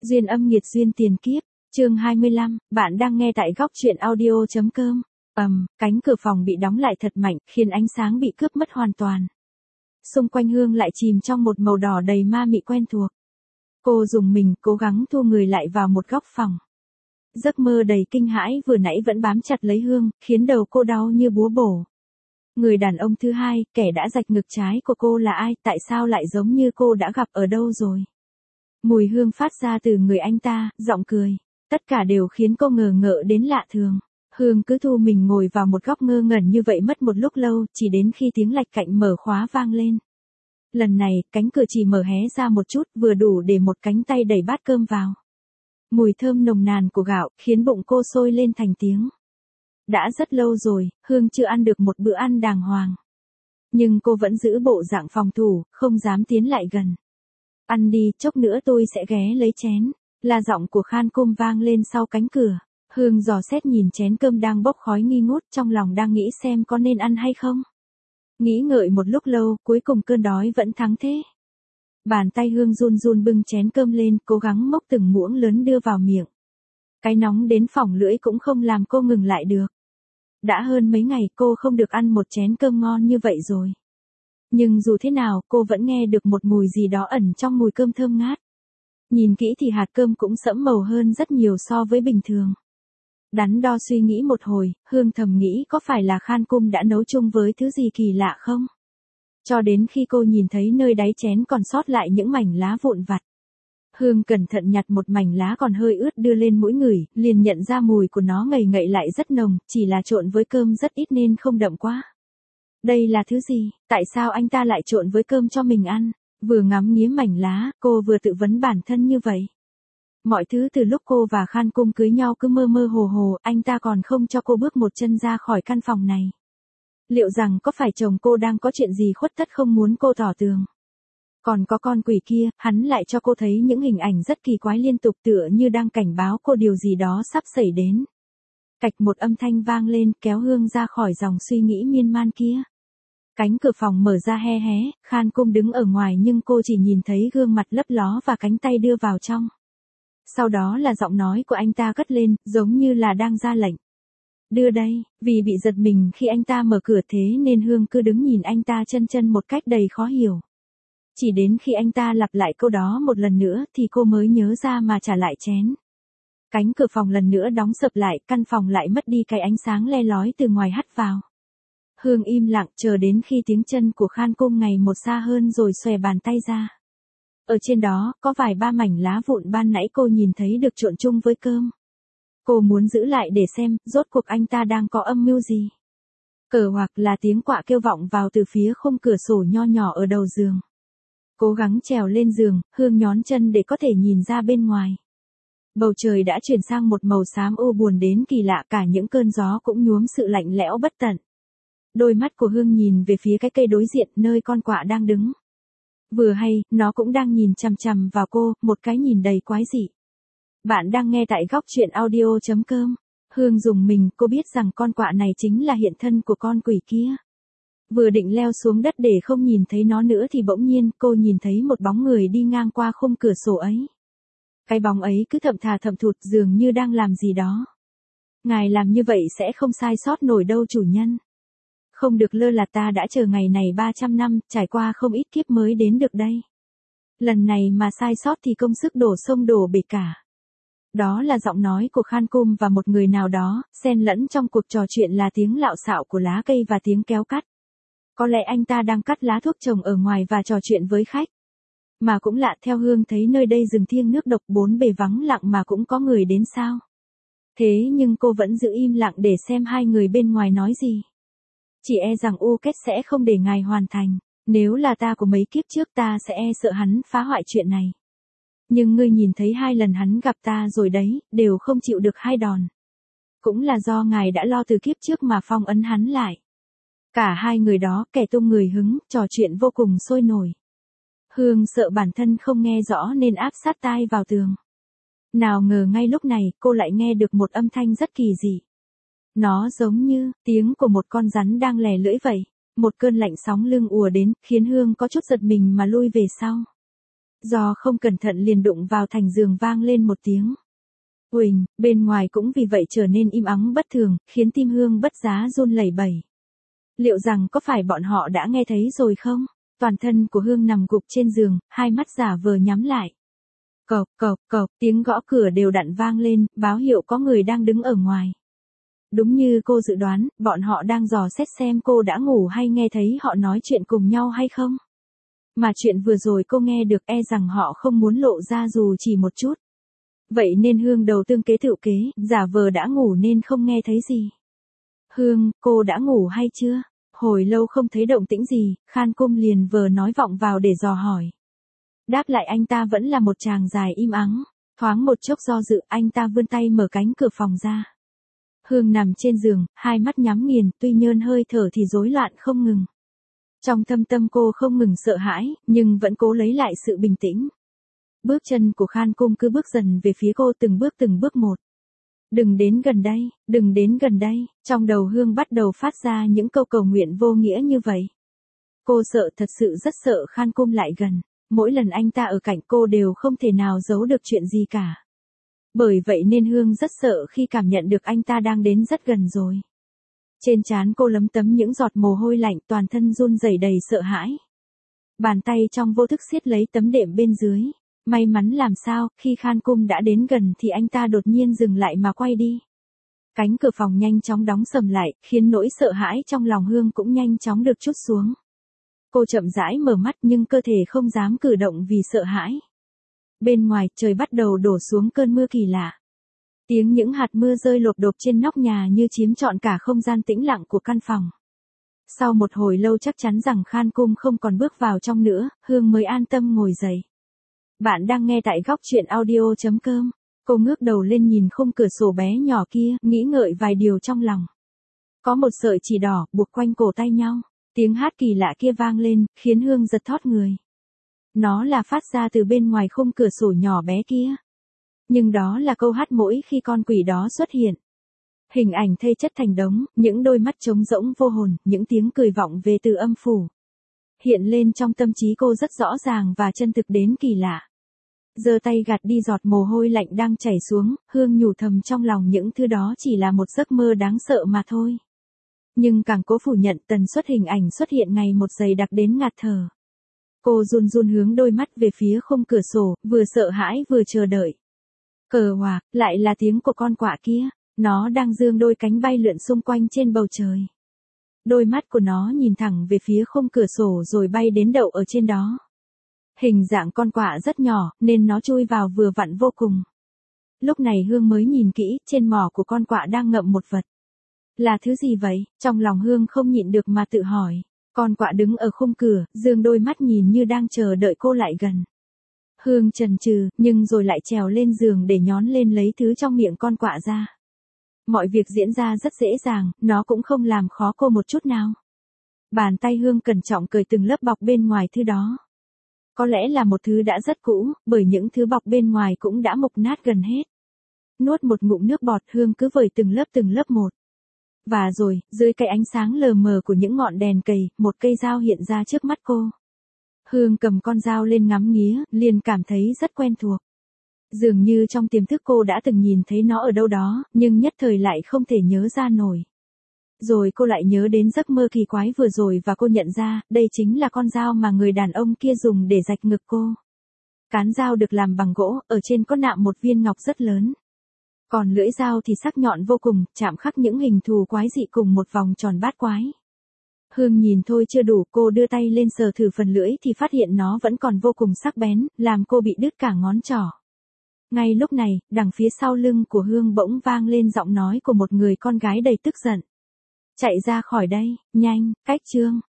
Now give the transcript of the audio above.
Duyên âm nghiệt duyên tiền kiếp, chương 25, bạn đang nghe tại góc truyện audio.com. Cánh cửa phòng bị đóng lại thật mạnh, khiến ánh sáng bị cướp mất hoàn toàn. Xung quanh Hương lại chìm trong một màu đỏ đầy ma mị quen thuộc. Cô dùng mình, cố gắng thu người lại vào một góc phòng. Giấc mơ đầy kinh hãi vừa nãy vẫn bám chặt lấy Hương, khiến đầu cô đau như búa bổ. Người đàn ông thứ hai, kẻ đã rạch ngực trái của cô là ai, tại sao lại giống như cô đã gặp ở đâu rồi? Mùi hương phát ra từ người anh ta, giọng cười. Tất cả đều khiến cô ngờ ngợ đến lạ thường. Hương cứ thu mình ngồi vào một góc ngơ ngẩn như vậy mất một lúc lâu, chỉ đến khi tiếng lạch cạnh mở khóa vang lên. Lần này, cánh cửa chỉ mở hé ra một chút, vừa đủ để một cánh tay đẩy bát cơm vào. Mùi thơm nồng nàn của gạo, khiến bụng cô sôi lên thành tiếng. Đã rất lâu rồi, Hương chưa ăn được một bữa ăn đàng hoàng. Nhưng cô vẫn giữ bộ dạng phòng thủ, không dám tiến lại gần. Ăn đi, chốc nữa tôi sẽ ghé lấy chén. Là giọng của Khan Cung vang lên sau cánh cửa. Hương dò xét nhìn chén cơm đang bốc khói nghi ngút, trong lòng đang nghĩ xem có nên ăn hay không. Nghĩ ngợi một lúc lâu, cuối cùng cơn đói vẫn thắng thế. Bàn tay Hương run run bưng chén cơm lên, cố gắng mốc từng muỗng lớn đưa vào miệng. Cái nóng đến phỏng lưỡi cũng không làm cô ngừng lại được. Đã hơn mấy ngày cô không được ăn một chén cơm ngon như vậy rồi. Nhưng dù thế nào, cô vẫn nghe được một mùi gì đó ẩn trong mùi cơm thơm ngát. Nhìn kỹ thì hạt cơm cũng sẫm màu hơn rất nhiều so với bình thường. Đắn đo suy nghĩ một hồi, Hương thầm nghĩ có phải là Khan Cung đã nấu chung với thứ gì kỳ lạ không? Cho đến khi cô nhìn thấy nơi đáy chén còn sót lại những mảnh lá vụn vặt. Hương cẩn thận nhặt một mảnh lá còn hơi ướt đưa lên mũi ngửi, liền nhận ra mùi của nó ngậy ngậy lại rất nồng, chỉ là trộn với cơm rất ít nên không đậm quá. Đây là thứ gì, tại sao anh ta lại trộn với cơm cho mình ăn? Vừa ngắm nghía mảnh lá, cô vừa tự vấn bản thân như vậy. Mọi thứ từ lúc cô và Khan Cung cưới nhau cứ mơ mơ hồ hồ, anh ta còn không cho cô bước một chân ra khỏi căn phòng này. Liệu rằng có phải chồng cô đang có chuyện gì khuất tất không muốn cô tỏ tường? Còn có con quỷ kia, hắn lại cho cô thấy những hình ảnh rất kỳ quái liên tục tựa như đang cảnh báo cô điều gì đó sắp xảy đến. Cạch một âm thanh vang lên kéo Hương ra khỏi dòng suy nghĩ miên man kia. Cánh cửa phòng mở ra he hé, Khan Cung đứng ở ngoài nhưng cô chỉ nhìn thấy gương mặt lấp ló và cánh tay đưa vào trong. Sau đó là giọng nói của anh ta cất lên, giống như là đang ra lệnh. Đưa đây, vì bị giật mình khi anh ta mở cửa thế nên Hương cứ đứng nhìn anh ta chân một cách đầy khó hiểu. Chỉ đến khi anh ta lặp lại câu đó một lần nữa thì cô mới nhớ ra mà trả lại chén. Cánh cửa phòng lần nữa đóng sập lại, căn phòng lại mất đi cái ánh sáng le lói từ ngoài hắt vào. Hương im lặng chờ đến khi tiếng chân của Khan Cung ngày một xa hơn rồi xòe bàn tay ra. Ở trên đó, có vài ba mảnh lá vụn ban nãy cô nhìn thấy được trộn chung với cơm. Cô muốn giữ lại để xem, rốt cuộc anh ta đang có âm mưu gì. Hoặc là tiếng quạ kêu vọng vào từ phía khung cửa sổ nho nhỏ ở đầu giường. Cố gắng trèo lên giường, Hương nhón chân để có thể nhìn ra bên ngoài. Bầu trời đã chuyển sang một màu xám u buồn đến kỳ lạ, cả những cơn gió cũng nhuốm sự lạnh lẽo bất tận. Đôi mắt của Hương nhìn về phía cái cây đối diện nơi con quạ đang đứng. Vừa hay, nó cũng đang nhìn chằm chằm vào cô, một cái nhìn đầy quái dị. Bạn đang nghe tại góc truyện audio.com. Hương dùng mình, cô biết rằng con quạ này chính là hiện thân của con quỷ kia. Vừa định leo xuống đất để không nhìn thấy nó nữa thì bỗng nhiên cô nhìn thấy một bóng người đi ngang qua khung cửa sổ ấy. Cái bóng ấy cứ thậm thà thậm thụt dường như đang làm gì đó. Ngài làm như vậy sẽ không sai sót nổi đâu chủ nhân. Không được lơ là, ta đã chờ ngày này 300 năm, trải qua không ít kiếp mới đến được đây. Lần này mà sai sót thì công sức đổ sông đổ bể cả. Đó là giọng nói của Khan Cung và một người nào đó, xen lẫn trong cuộc trò chuyện là tiếng lạo xạo của lá cây và tiếng kéo cắt. Có lẽ anh ta đang cắt lá thuốc trồng ở ngoài và trò chuyện với khách. Mà cũng lạ, theo Hương thấy nơi đây rừng thiêng nước độc bốn bề vắng lặng mà cũng có người đến sao. Thế nhưng cô vẫn giữ im lặng để xem hai người bên ngoài nói gì. Chỉ e rằng U Kết sẽ không để ngài hoàn thành. Nếu là ta của mấy kiếp trước ta sẽ e sợ hắn phá hoại chuyện này. Nhưng ngươi nhìn thấy 2 lần hắn gặp ta rồi đấy, đều không chịu được 2 đòn. Cũng là do ngài đã lo từ kiếp trước mà phong ấn hắn lại. Cả hai người đó, kẻ tung người hứng, trò chuyện vô cùng sôi nổi. Hương sợ bản thân không nghe rõ nên áp sát tai vào tường. Nào ngờ ngay lúc này, cô lại nghe được một âm thanh rất kỳ dị. Nó giống như tiếng của một con rắn đang lè lưỡi vậy. Một cơn lạnh sóng lưng ùa đến, khiến Hương có chút giật mình mà lui về sau. Do không cẩn thận liền đụng vào thành giường vang lên một tiếng. Uỳnh, bên ngoài cũng vì vậy trở nên im ắng bất thường, khiến tim Hương bất giá run lẩy bẩy. Liệu rằng có phải bọn họ đã nghe thấy rồi không? Toàn thân của Hương nằm gục trên giường, hai mắt giả vờ nhắm lại. Cộc cộc cộc, tiếng gõ cửa đều đặn vang lên, báo hiệu có người đang đứng ở ngoài. Đúng như cô dự đoán, bọn họ đang dò xét xem cô đã ngủ hay nghe thấy họ nói chuyện cùng nhau hay không. Mà chuyện vừa rồi cô nghe được e rằng họ không muốn lộ ra dù chỉ một chút. Vậy nên Hương đầu tương kế tựu kế, giả vờ đã ngủ nên không nghe thấy gì. Hương, cô đã ngủ hay chưa? Hồi lâu không thấy động tĩnh gì, Khan Cung liền vờ nói vọng vào để dò hỏi. Đáp lại anh ta vẫn là một chàng dài im ắng. Thoáng một chốc do dự, anh ta vươn tay mở cánh cửa phòng ra. Hương nằm trên giường, hai mắt nhắm nghiền, tuy nhơn hơi thở thì rối loạn không ngừng. Trong thâm tâm cô không ngừng sợ hãi, nhưng vẫn cố lấy lại sự bình tĩnh. Bước chân của Khan Cung cứ bước dần về phía cô từng bước một. Đừng đến gần đây, đừng đến gần đây, trong đầu Hương bắt đầu phát ra những câu cầu nguyện vô nghĩa như vậy. Cô sợ, thật sự rất sợ Khan Cung lại gần. Mỗi lần anh ta ở cạnh cô đều không thể nào giấu được chuyện gì cả. Bởi vậy nên Hương rất sợ khi cảm nhận được anh ta đang đến rất gần rồi. Trên trán cô lấm tấm những giọt mồ hôi lạnh, toàn thân run rẩy đầy sợ hãi. Bàn tay trong vô thức siết lấy tấm đệm bên dưới. May mắn làm sao, khi Khan Cung đã đến gần thì anh ta đột nhiên dừng lại mà quay đi. Cánh cửa phòng nhanh chóng đóng sầm lại, khiến nỗi sợ hãi trong lòng Hương cũng nhanh chóng được trút xuống. Cô chậm rãi mở mắt nhưng cơ thể không dám cử động vì sợ hãi. Bên ngoài, trời bắt đầu đổ xuống cơn mưa kỳ lạ. Tiếng những hạt mưa rơi lộp độp trên nóc nhà như chiếm trọn cả không gian tĩnh lặng của căn phòng. Sau một hồi lâu chắc chắn rằng Khan Cung không còn bước vào trong nữa, Hương mới an tâm ngồi dậy. Bạn đang nghe tại góc truyện audio.com. Cô ngước đầu lên nhìn khung cửa sổ bé nhỏ kia, nghĩ ngợi vài điều trong lòng. Có một sợi chỉ đỏ buộc quanh cổ tay nhau. Tiếng hát kỳ lạ kia vang lên, khiến Hương giật thót người. Nó là phát ra từ bên ngoài khung cửa sổ nhỏ bé kia. Nhưng đó là câu hát mỗi khi con quỷ đó xuất hiện. Hình ảnh thây chất thành đống, những đôi mắt trống rỗng vô hồn, những tiếng cười vọng về từ âm phủ. Hiện lên trong tâm trí cô rất rõ ràng và chân thực đến kỳ lạ. Giơ tay gạt đi giọt mồ hôi lạnh đang chảy xuống, Hương nhủ thầm trong lòng những thứ đó chỉ là một giấc mơ đáng sợ mà thôi. Nhưng càng cố phủ nhận, tần suất hình ảnh xuất hiện ngày một dày đặc đến ngạt thở. Cô run run hướng đôi mắt về phía khung cửa sổ, vừa sợ hãi vừa chờ đợi. Cờ hòa, lại là tiếng của con quạ kia. Nó đang dương đôi cánh bay lượn xung quanh trên bầu trời. Đôi mắt của nó nhìn thẳng về phía khung cửa sổ rồi bay đến đậu ở trên đó. Hình dạng con quạ rất nhỏ, nên nó chui vào vừa vặn vô cùng. Lúc này Hương mới nhìn kỹ, trên mỏ của con quạ đang ngậm một vật. Là thứ gì vậy? Trong lòng Hương không nhịn được mà tự hỏi. Con quạ đứng ở khung cửa, dương đôi mắt nhìn như đang chờ đợi cô lại gần. Hương chần chừ, nhưng rồi lại trèo lên giường để nhón lên lấy thứ trong miệng con quạ ra. Mọi việc diễn ra rất dễ dàng, nó cũng không làm khó cô một chút nào. Bàn tay Hương cẩn trọng cởi từng lớp bọc bên ngoài thứ đó. Có lẽ là một thứ đã rất cũ, bởi những thứ bọc bên ngoài cũng đã mục nát gần hết. Nuốt một ngụm nước bọt, Hương cứ vời từng lớp một. Và rồi, dưới cái ánh sáng lờ mờ của những ngọn đèn cầy, một cây dao hiện ra trước mắt cô. Hương cầm con dao lên ngắm nghía, liền cảm thấy rất quen thuộc. Dường như trong tiềm thức cô đã từng nhìn thấy nó ở đâu đó, nhưng nhất thời lại không thể nhớ ra nổi. Rồi cô lại nhớ đến giấc mơ kỳ quái vừa rồi và cô nhận ra, đây chính là con dao mà người đàn ông kia dùng để rạch ngực cô. Cán dao được làm bằng gỗ, ở trên có nạm một viên ngọc rất lớn. Còn lưỡi dao thì sắc nhọn vô cùng, chạm khắc những hình thù quái dị cùng một vòng tròn bát quái. Hương nhìn thôi chưa đủ, cô đưa tay lên sờ thử phần lưỡi thì phát hiện nó vẫn còn vô cùng sắc bén, làm cô bị đứt cả ngón trỏ. Ngay lúc này, đằng phía sau lưng của Hương bỗng vang lên giọng nói của một người con gái đầy tức giận. Chạy ra khỏi đây, nhanh, cách Trương.